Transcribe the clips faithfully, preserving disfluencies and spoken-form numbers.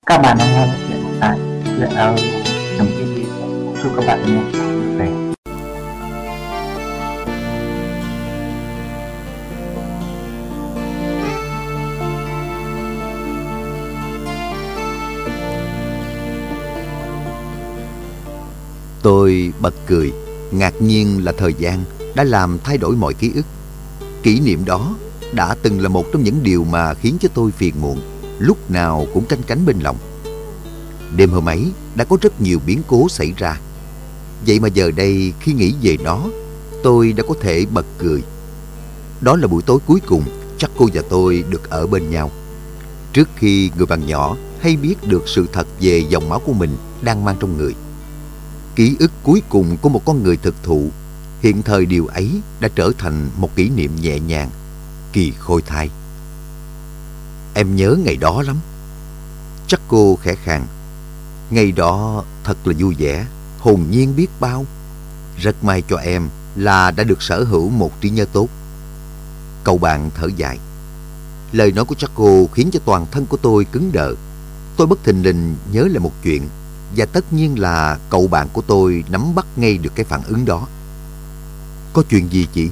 Các bạn đang nghe chuyện tại truyện audio Nằm Yên Đi. Chúc các bạn nghe vui vẻ. Tôi bật cười, ngạc nhiên là thời gian đã làm thay đổi mọi ký ức. Kỷ niệm đó đã từng là một trong những điều mà khiến cho tôi phiền muộn, lúc nào cũng canh cánh bên lòng. Đêm hôm ấy đã có rất nhiều biến cố xảy ra. Vậy mà giờ đây khi nghĩ về nó, tôi đã có thể bật cười. Đó là buổi tối cuối cùng chắc cô và tôi được ở bên nhau, trước khi người bạn nhỏ hay biết được sự thật về dòng máu của mình đang mang trong người. Ký ức cuối cùng của một con người thực thụ, hiện thời điều ấy đã trở thành một kỷ niệm nhẹ nhàng, kỳ khôi thai. Em nhớ ngày đó lắm. Chắc cô khẽ khàng. Ngày đó thật là vui vẻ, hồn nhiên biết bao. Rất may cho em là đã được sở hữu một trí nhớ tốt. Cậu bạn thở dài. Lời nói của Chaco khiến cho toàn thân của tôi cứng đờ. Tôi bất thình lình nhớ lại một chuyện, và tất nhiên là cậu bạn của tôi nắm bắt ngay được cái phản ứng đó. Có chuyện gì chị?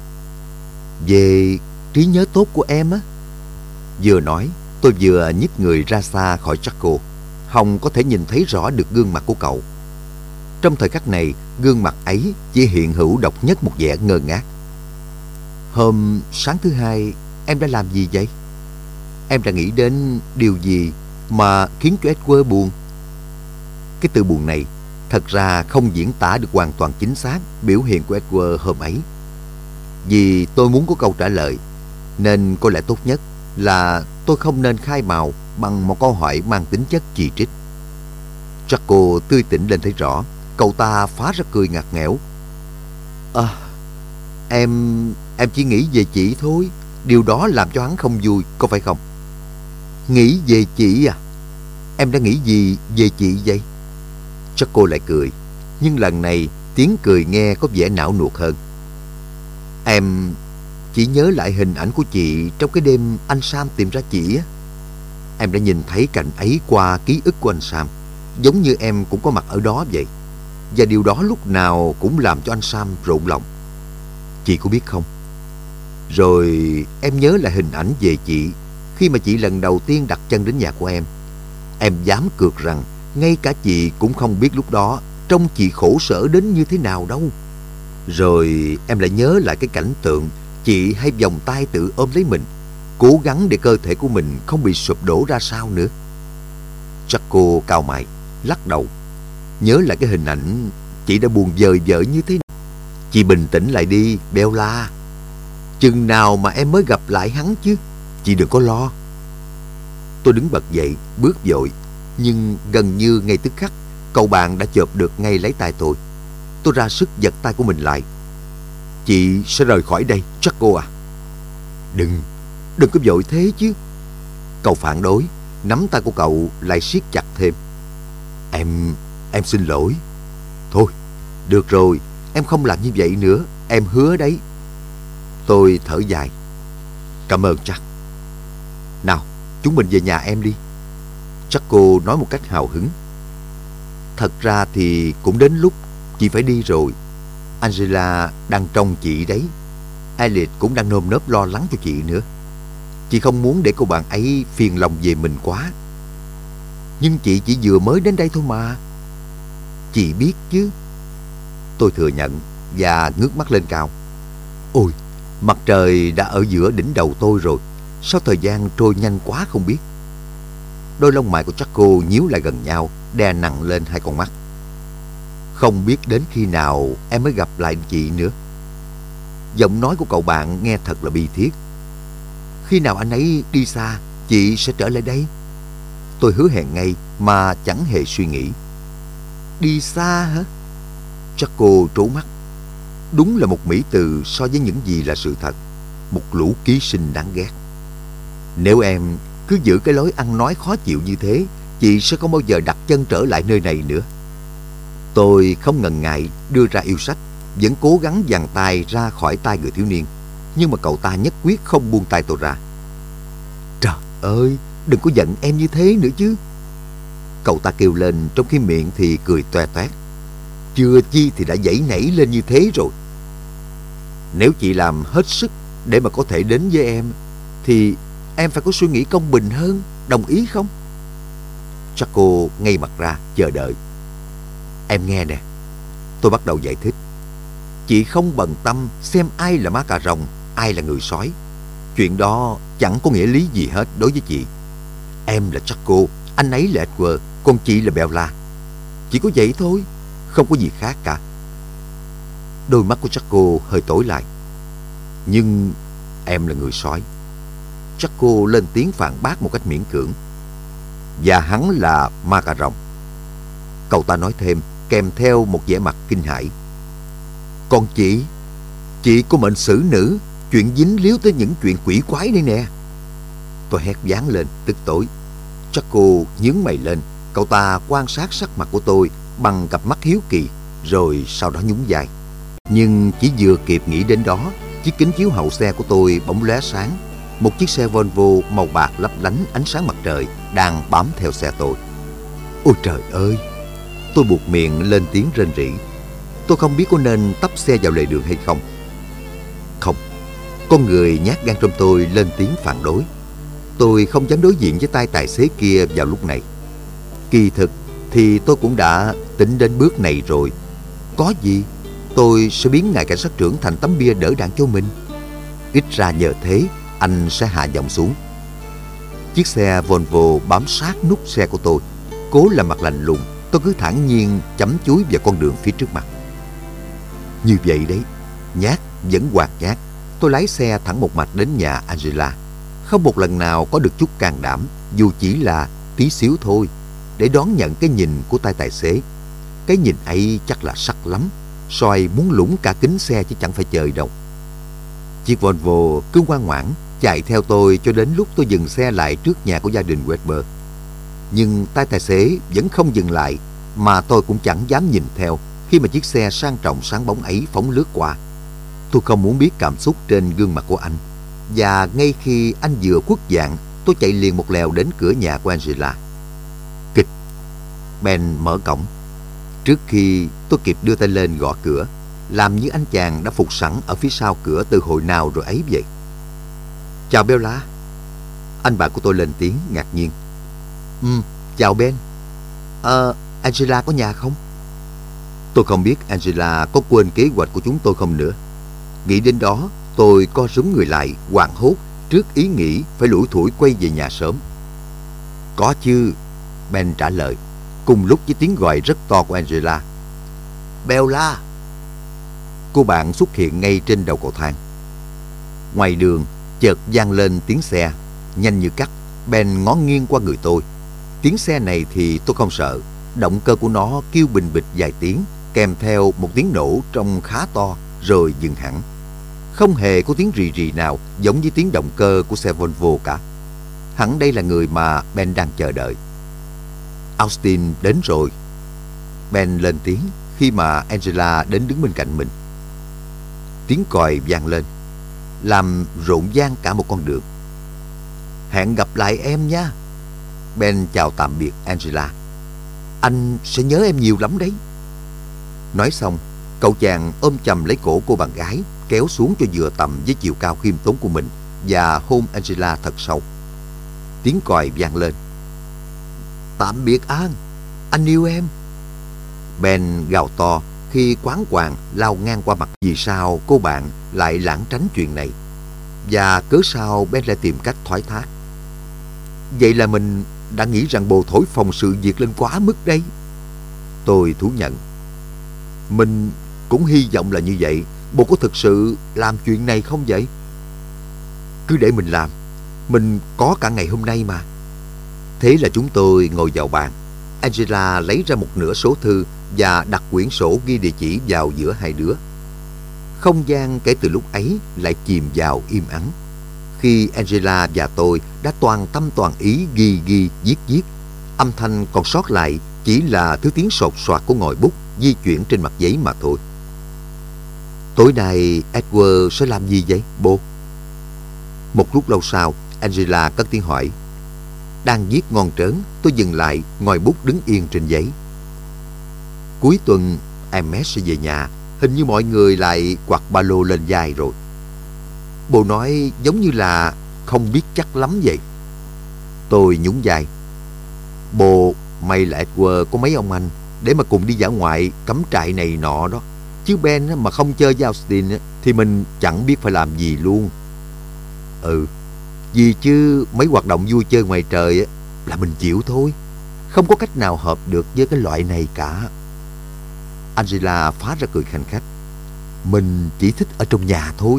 Về trí nhớ tốt của em á. Vừa nói, tôi vừa nhích người ra xa khỏi Chaco. Hồng có thể nhìn thấy rõ được gương mặt của cậu. Trong thời khắc này, gương mặt ấy chỉ hiện hữu độc nhất một vẻ ngơ ngác. Hôm sáng thứ hai, em đã làm gì vậy? Em đã nghĩ đến điều gì mà khiến cho Edward buồn? Cái từ buồn này thật ra không diễn tả được hoàn toàn chính xác biểu hiện của Edward hôm ấy. Vì tôi muốn có câu trả lời, nên có lẽ tốt nhất là tôi không nên khai mào bằng một câu hỏi mang tính chất chỉ trích. Chaco tươi tỉnh lên thấy rõ. Cậu ta phá ra cười ngặt nghẽo. À, em em chỉ nghĩ về chị thôi. Điều đó làm cho hắn không vui, có phải không? Nghĩ về chị à? Em đã nghĩ gì về chị vậy? Chaco lại cười, nhưng lần này tiếng cười nghe có vẻ não nuột hơn. Em chỉ nhớ lại hình ảnh của chị trong cái đêm anh Sam tìm ra chị á. Em đã nhìn thấy cảnh ấy qua ký ức của anh Sam, giống như em cũng có mặt ở đó vậy. Và điều đó lúc nào cũng làm cho anh Sam rộn lòng. Chị có biết không? Rồi em nhớ lại hình ảnh về chị khi mà chị lần đầu tiên đặt chân đến nhà của em. Em dám cược rằng ngay cả chị cũng không biết lúc đó trông chị khổ sở đến như thế nào đâu. Rồi em lại nhớ lại cái cảnh tượng chị hay vòng tay tự ôm lấy mình, cố gắng để cơ thể của mình không bị sụp đổ ra sao nữa. Chaco cau mày, lắc đầu. Nhớ lại cái hình ảnh chị đã buồn vời vợi như thế nào. Chị bình tĩnh lại đi, Bella. Chừng nào mà em mới gặp lại hắn chứ? Chị đừng có lo. Tôi đứng bật dậy, bước vội. Nhưng gần như ngay tức khắc, cậu bạn đã chộp được ngay lấy tay tôi. Tôi ra sức giật tay của mình lại. Chị sẽ rời khỏi đây, Chaco à? Đừng, đừng có vội thế chứ. Cậu phản đối, nắm tay của cậu lại siết chặt thêm. Em, em xin lỗi. Thôi, được rồi, em không làm như vậy nữa, em hứa đấy. Tôi thở dài. Cảm ơn Jack. Nào, chúng mình về nhà em đi. Chaco nói một cách hào hứng. Thật ra thì cũng đến lúc chị phải đi rồi. Angela đang trông chị đấy. Elliot cũng đang nơm nớp lo lắng cho chị nữa. Chị không muốn để cô bạn ấy phiền lòng về mình quá. Nhưng chị chỉ vừa mới đến đây thôi mà. Chị biết chứ. Tôi thừa nhận và ngước mắt lên cao. Ôi, mặt trời đã ở giữa đỉnh đầu tôi rồi. Sao thời gian trôi nhanh quá không biết. Đôi lông mày của Chaco nhíu lại gần nhau, đè nặng lên hai con mắt. Không biết đến khi nào em mới gặp lại chị nữa. Giọng nói của cậu bạn nghe thật là bi thiết. Khi nào anh ấy đi xa, chị sẽ trở lại đây. Tôi hứa hẹn ngay mà chẳng hề suy nghĩ. Đi xa hả? Chaco trố mắt. Đúng là một mỹ từ so với những gì là sự thật. Một lũ ký sinh đáng ghét. Nếu em cứ giữ cái lối ăn nói khó chịu như thế, chị sẽ không bao giờ đặt chân trở lại nơi này nữa. Tôi không ngần ngại đưa ra yêu sách, vẫn cố gắng giằng tay ra khỏi tay người thiếu niên. Nhưng mà cậu ta nhất quyết không buông tay tôi ra. Trời ơi, đừng có giận em như thế nữa chứ. Cậu ta kêu lên trong khi miệng thì cười toe toét. Chưa chi thì đã dãy nảy lên như thế rồi. Nếu chị làm hết sức để mà có thể đến với em, thì em phải có suy nghĩ công bình hơn, đồng ý không? Jaco ngay mặt ra chờ đợi. Em nghe nè, tôi bắt đầu giải thích. Chị không bận tâm xem ai là má cà rồng, ai là người sói. Chuyện đó chẳng có nghĩa lý gì hết đối với chị. Em là Jaco, anh ấy là Edward, còn chị là Bella. Chỉ có vậy thôi, không có gì khác cả. Đôi mắt của Jaco hơi tối lại. Nhưng em là người sói. Jaco lên tiếng phản bác một cách miễn cưỡng. Và hắn là ma cà rồng. Cậu ta nói thêm, kèm theo một vẻ mặt kinh hãi. Còn chị, chị có mệnh xử nữ, chuyện dính líu tới những chuyện quỷ quái đây nè. Tôi hét vang lên, tức tối. Jaco nhướng mày lên. Cậu ta quan sát sắc mặt của tôi bằng cặp mắt hiếu kỳ, rồi sau đó nhún vai. Nhưng chỉ vừa kịp nghĩ đến đó, chiếc kính chiếu hậu xe của tôi bỗng lóe sáng. Một chiếc xe Volvo màu bạc lấp lánh ánh sáng mặt trời đang bám theo xe tôi. Ôi trời ơi! Tôi buột miệng lên tiếng rên rỉ. Tôi không biết có nên tấp xe vào lề đường hay không. Không, con người nhát gan trong tôi lên tiếng phản đối. Tôi không dám đối diện với tay tài xế kia vào lúc này. Kỳ thực thì tôi cũng đã tính đến bước này rồi. Có gì, tôi sẽ biến ngài cảnh sát trưởng thành tấm bia đỡ đạn cho mình. Ít ra nhờ thế anh sẽ hạ giọng xuống. Chiếc xe Volvo bám sát nút xe của tôi. Cố làm mặt lạnh lùng, tôi cứ thản nhiên chấm chúi vào con đường phía trước mặt. Như vậy đấy, nhát vẫn hoạt nhát, tôi lái xe thẳng một mạch đến nhà Angela. Không một lần nào có được chút can đảm, dù chỉ là tí xíu thôi, để đón nhận cái nhìn của tay tài xế. Cái nhìn ấy chắc là sắc lắm, soi muốn lũng cả kính xe chứ chẳng phải chơi đâu. Chiếc Volvo cứ ngoan ngoãn chạy theo tôi cho đến lúc tôi dừng xe lại trước nhà của gia đình Weber. Nhưng tay tài xế vẫn không dừng lại, mà tôi cũng chẳng dám nhìn theo khi mà chiếc xe sang trọng sáng bóng ấy phóng lướt qua. Tôi không muốn biết cảm xúc trên gương mặt của anh. Và ngay khi anh vừa khuất dạng, tôi chạy liền một lèo đến cửa nhà của Angela. Kịch. Ben mở cổng. Trước khi tôi kịp đưa tay lên gõ cửa, làm như anh chàng đã phục sẵn ở phía sau cửa từ hồi nào rồi ấy vậy. Chào Bella. Anh bạn của tôi lên tiếng ngạc nhiên. Ừ, chào Ben. Ờ, Angela có nhà không? Tôi không biết Angela có quên kế hoạch của chúng tôi không nữa. Nghĩ đến đó, tôi co rúm người lại, hoảng hốt trước ý nghĩ phải lủi thủi quay về nhà sớm. Có chứ, Ben trả lời, cùng lúc với tiếng gọi rất to của Angela. Bella! Cô bạn xuất hiện ngay trên đầu cầu thang. Ngoài đường, chợt vang lên tiếng xe, nhanh như cắt. Ben ngó nghiêng qua người tôi. Tiếng xe này thì tôi không sợ. Động cơ của nó kêu bình bịch vài tiếng, kèm theo một tiếng nổ trông khá to, rồi dừng hẳn. Không hề có tiếng rì rì nào giống như tiếng động cơ của xe Volvo cả. Hẳn đây là người mà Ben đang chờ đợi. Austin đến rồi. Ben lên tiếng khi mà Angela đến đứng bên cạnh mình. Tiếng còi vang lên, làm rộn ràng cả một con đường. Hẹn gặp lại em nha. Ben chào tạm biệt Angela. Anh sẽ nhớ em nhiều lắm đấy. Nói xong, cậu chàng ôm chầm lấy cổ cô bạn gái, kéo xuống cho vừa tầm với chiều cao khiêm tốn của mình và hôn Angela thật sâu. Tiếng còi vang lên. Tạm biệt An, anh yêu em. Ben gào to khi quán quàng lao ngang qua mặt. Vì sao cô bạn lại lảng tránh chuyện này? Và cớ sao Ben lại tìm cách thoái thác? Vậy là mình đã nghĩ rằng bồ thổi phồng sự việc lên quá mức đây. Tôi thú nhận. Mình cũng hy vọng là như vậy. Bồ có thực sự làm chuyện này không vậy? Cứ để mình làm. Mình có cả ngày hôm nay mà. Thế là chúng tôi ngồi vào bàn. Angela lấy ra một nửa số thư và đặt quyển sổ ghi địa chỉ vào giữa hai đứa. Không gian kể từ lúc ấy lại chìm vào im ắng. Khi Angela và tôi đã toàn tâm toàn ý ghi ghi viết viết, âm thanh còn sót lại chỉ là thứ tiếng sột soạt của ngòi bút di chuyển trên mặt giấy mà thôi. Tối nay Edward sẽ làm gì vậy, bố? Một lúc lâu sau, Angela cất tiếng hỏi. Đang viết ngon trớn, tôi dừng lại, ngòi bút đứng yên trên giấy. Cuối tuần Hermes sẽ về nhà. Hình như mọi người lại quặt ba lô lên vai rồi. Bồ nói giống như là không biết chắc lắm vậy. Tôi nhún vai. Bồ, may là Edward có mấy ông anh để mà cùng đi dã ngoại cắm trại này nọ đó. Chứ Ben mà không chơi với Austin thì mình chẳng biết phải làm gì luôn. Ừ, vì chứ mấy hoạt động vui chơi ngoài trời là mình chịu thôi. Không có cách nào hợp được với cái loại này cả. Angela phá ra cười khanh khách. Mình chỉ thích ở trong nhà thôi.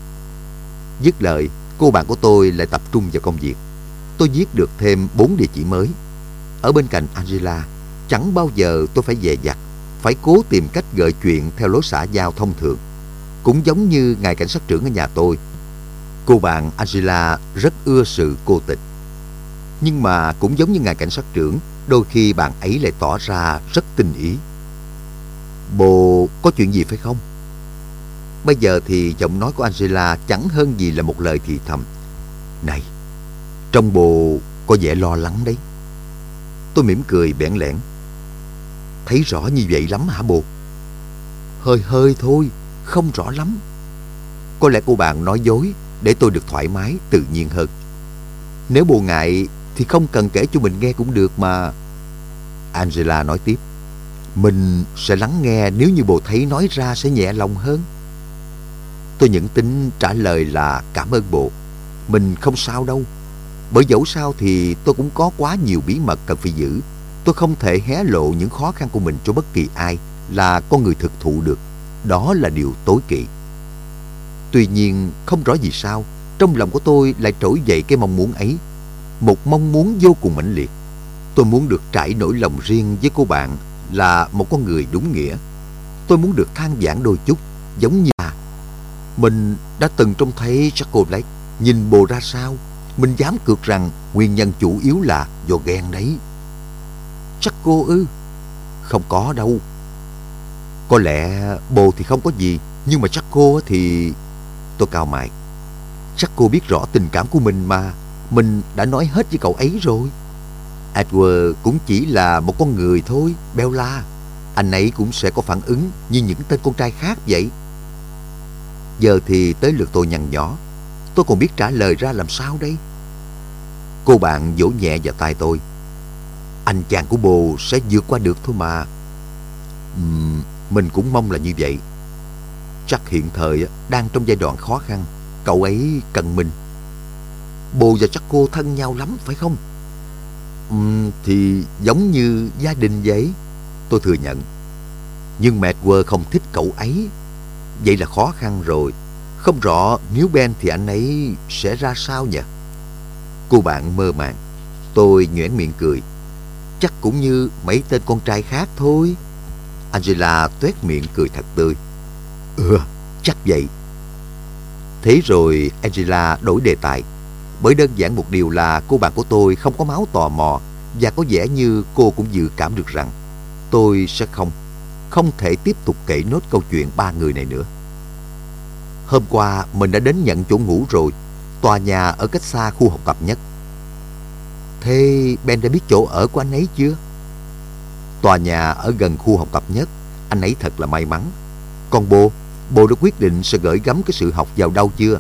Dứt lời, cô bạn của tôi lại tập trung vào công việc. Tôi viết được thêm bốn địa chỉ mới. Ở bên cạnh Angela, chẳng bao giờ tôi phải dè dặt, phải cố tìm cách gợi chuyện theo lối xã giao thông thường. Cũng giống như ngài cảnh sát trưởng ở nhà tôi. Cô bạn Angela rất ưa sự cô tịch. Nhưng mà cũng giống như ngài cảnh sát trưởng, đôi khi bạn ấy lại tỏ ra rất tinh ý. Bồ có chuyện gì phải không? Bây giờ thì giọng nói của Angela chẳng hơn gì là một lời thì thầm. Này, trông bồ có vẻ lo lắng đấy. Tôi mỉm cười bẽn lẽn. Thấy rõ như vậy lắm hả bồ? Hơi hơi thôi, không rõ lắm. Có lẽ cô bạn nói dối để tôi được thoải mái, tự nhiên hơn. Nếu bồ ngại thì không cần kể cho mình nghe cũng được mà. Angela nói tiếp. Mình sẽ lắng nghe nếu như bồ thấy nói ra sẽ nhẹ lòng hơn. Tôi nhẫn tính trả lời là cảm ơn bồ. Mình không sao đâu. Bởi dẫu sao thì tôi cũng có quá nhiều bí mật cần phải giữ. Tôi không thể hé lộ những khó khăn của mình cho bất kỳ ai là con người thực thụ được. Đó là điều tối kỵ. Tuy nhiên không rõ vì sao trong lòng của tôi lại trỗi dậy cái mong muốn ấy. Một mong muốn vô cùng mãnh liệt. Tôi muốn được trải nỗi lòng riêng với cô bạn là một con người đúng nghĩa. Tôi muốn được than vãn đôi chút, giống như là mình đã từng trông thấy Jacob Blake. Nhìn bồ ra sao, mình dám cược rằng nguyên nhân chủ yếu là do ghen đấy. Chắc cô ư? Không có đâu. Có lẽ bồ thì không có gì, nhưng mà chắc cô thì... Tôi cau mày. Chắc cô biết rõ tình cảm của mình mà. Mình đã nói hết với cậu ấy rồi. Edward cũng chỉ là một con người thôi, Bella. Anh ấy cũng sẽ có phản ứng như những tên con trai khác vậy. Giờ thì tới lượt tôi nhăn nhó. Tôi còn biết trả lời ra làm sao đây? Cô bạn vỗ nhẹ vào tai tôi. Anh chàng của bồ sẽ vượt qua được thôi mà. uhm, Mình cũng mong là như vậy. Chắc hiện thời đang trong giai đoạn khó khăn. Cậu ấy cần mình. Bồ và chắc cô thân nhau lắm phải không? uhm, Thì giống như gia đình vậy. Tôi thừa nhận. Nhưng mẹ Edward không thích cậu ấy. Vậy là khó khăn rồi. Không rõ nếu Ben thì anh ấy sẽ ra sao nhỉ? Cô bạn mơ màng. Tôi nhoẻn miệng cười. Chắc cũng như mấy tên con trai khác thôi. Angela tuét miệng cười thật tươi. Ừ, chắc vậy. Thế rồi Angela đổi đề tài. Bởi đơn giản một điều là cô bạn của tôi không có máu tò mò. Và có vẻ như cô cũng dự cảm được rằng tôi sẽ không Không thể tiếp tục kể nốt câu chuyện ba người này nữa. Hôm qua mình đã đến nhận chỗ ngủ rồi. Tòa nhà ở cách xa khu học tập nhất. Thế Ben đã biết chỗ ở của anh ấy chưa? Tòa nhà ở gần khu học tập nhất. Anh ấy thật là may mắn. Còn bồ, bồ đã quyết định sẽ gửi gắm cái sự học vào đâu chưa?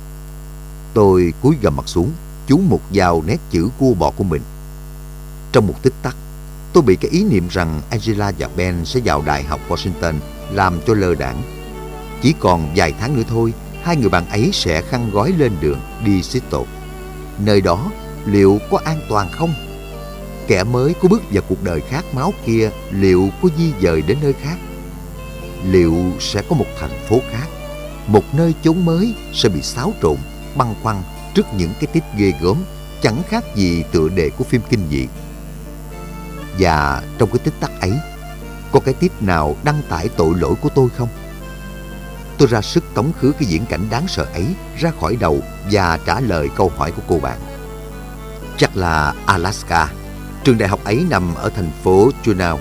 Tôi cúi gằm mặt xuống, chú mục vào nét chữ cua bò của mình. Trong một tích tắc, tôi bị cái ý niệm rằng Angela và Ben sẽ vào Đại học Washington làm cho lơ đãng. Chỉ còn vài tháng nữa thôi, hai người bạn ấy sẽ khăn gói lên đường đi Seattle. Nơi đó liệu có an toàn không? Kẻ mới có bước vào cuộc đời khát máu kia liệu có di dời đến nơi khác? Liệu sẽ có một thành phố khác, một nơi chốn mới sẽ bị xáo trộn, băn khoăn trước những cái tít ghê gớm, chẳng khác gì tựa đề của phim kinh dị. Và trong cái tích tắc ấy, có cái tít nào đăng tải tội lỗi của tôi không? Tôi ra sức tống khứ cái viễn cảnh đáng sợ ấy ra khỏi đầu và trả lời câu hỏi của cô bạn. Chắc là Alaska. Trường đại học ấy nằm ở thành phố Juneau.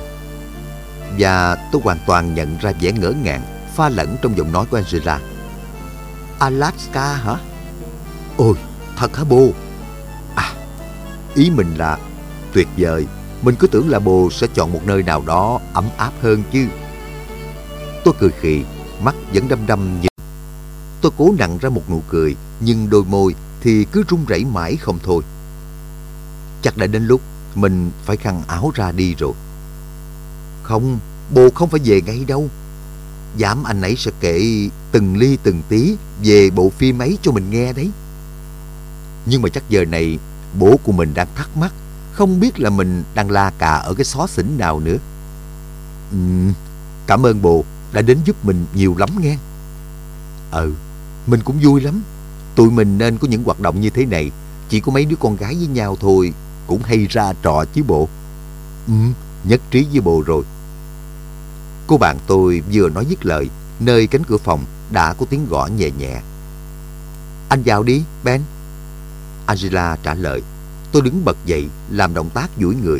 Và tôi hoàn toàn nhận ra vẻ ngỡ ngàng pha lẫn trong giọng nói của Angela. Alaska hả? Ôi, thật hả bồ? À, Ý mình là tuyệt vời. Mình cứ tưởng là bồ sẽ chọn một nơi nào đó ấm áp hơn chứ. Tôi cười khì, mắt vẫn đăm đăm nhìn. Tôi cố nặn ra một nụ cười, nhưng đôi môi thì cứ run rẩy mãi không thôi. Chắc đã đến lúc mình phải khăn áo ra đi rồi. Không, bồ không phải về ngay đâu. Dám anh ấy sẽ kể từng ly từng tí về bộ phim ấy cho mình nghe đấy. Nhưng mà chắc giờ này bố của mình đang thắc mắc, không biết là mình đang la cà ở cái xó xỉnh nào nữa. uhm, Cảm ơn bồ đã đến giúp mình nhiều lắm nghe. Ừ, mình cũng vui lắm. Tụi mình nên có những hoạt động như thế này. Chỉ có mấy đứa con gái với nhau thôi cũng hay ra trò chứ bộ. Ừ, nhất trí với bồ rồi. Cô bạn tôi vừa nói dứt lời, nơi cánh cửa phòng đã có tiếng gõ nhẹ nhẹ. Anh vào đi, Ben. Angela trả lời. Tôi đứng bật dậy, làm động tác duỗi người.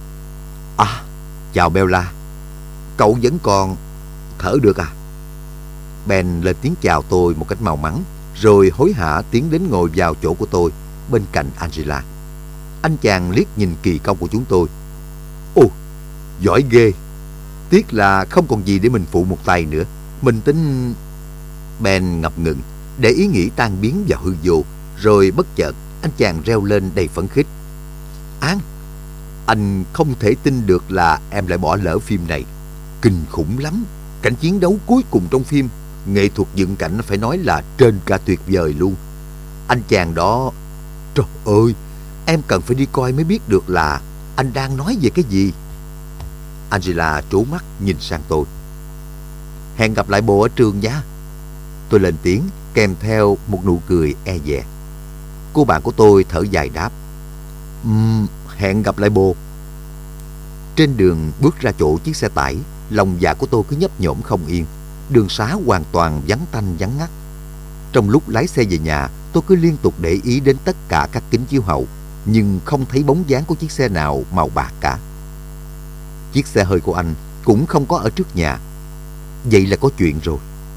À, chào Bella. Cậu vẫn còn thở được à? Ben lên tiếng chào tôi một cách mau mắn, rồi hối hả tiến đến ngồi vào chỗ của tôi, bên cạnh Angela. Anh chàng liếc nhìn kỳ công của chúng tôi. Ồ, giỏi ghê. Tiếc là không còn gì để mình phụ một tay nữa. Mình tính... Ben ngập ngừng, để ý nghĩ tan biến vào hư vô. Rồi bất chợt anh chàng reo lên đầy phấn khích. An, anh không thể tin được là em lại bỏ lỡ phim này. Kinh khủng lắm. Cảnh chiến đấu cuối cùng trong phim, nghệ thuật dựng cảnh phải nói là trên cả tuyệt vời luôn. Anh chàng đó... Trời ơi, em cần phải đi coi mới biết được là anh đang nói về cái gì. Angela trố mắt nhìn sang tôi. Hẹn gặp lại bồ ở trường nhé. Tôi lên tiếng kèm theo một nụ cười e dè. Cô bạn của tôi thở dài đáp. Um, hẹn gặp lại bồ. Trên đường bước ra chỗ chiếc xe tải, lòng dạ của tôi cứ nhấp nhổm không yên. Đường xá hoàn toàn vắng tanh vắng ngắt. Trong lúc lái xe về nhà, tôi cứ liên tục để ý đến tất cả các kính chiếu hậu, nhưng không thấy bóng dáng của chiếc xe nào màu bạc cả. Chiếc xe hơi của anh cũng không có ở trước nhà. Vậy là có chuyện rồi.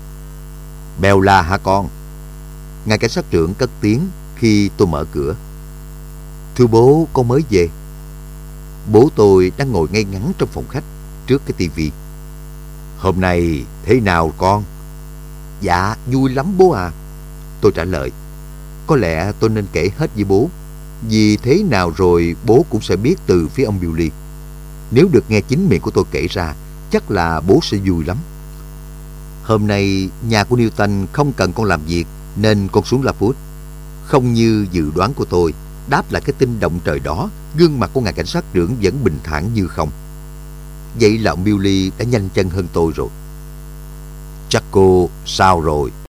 Bella hả con? Ngài cảnh sát trưởng cất tiếng khi tôi mở cửa. Thưa bố, con mới về. Bố tôi đang ngồi ngay ngắn trong phòng khách trước cái tivi. Hôm nay thế nào con? Dạ vui lắm bố à. Tôi trả lời. Có lẽ tôi nên kể hết với bố, vì thế nào rồi bố cũng sẽ biết từ phía ông Billy. Nếu được nghe chính miệng của tôi kể ra, chắc là bố sẽ vui lắm. Hôm nay nhà của Newton không cần con làm việc, nên con xuống Lafoot. Không như dự đoán của tôi, đáp lại cái tin động trời đó, gương mặt của ngài cảnh sát trưởng vẫn bình thản như không. Vậy là ông Billy đã nhanh chân hơn tôi rồi. Chắc cô sao rồi?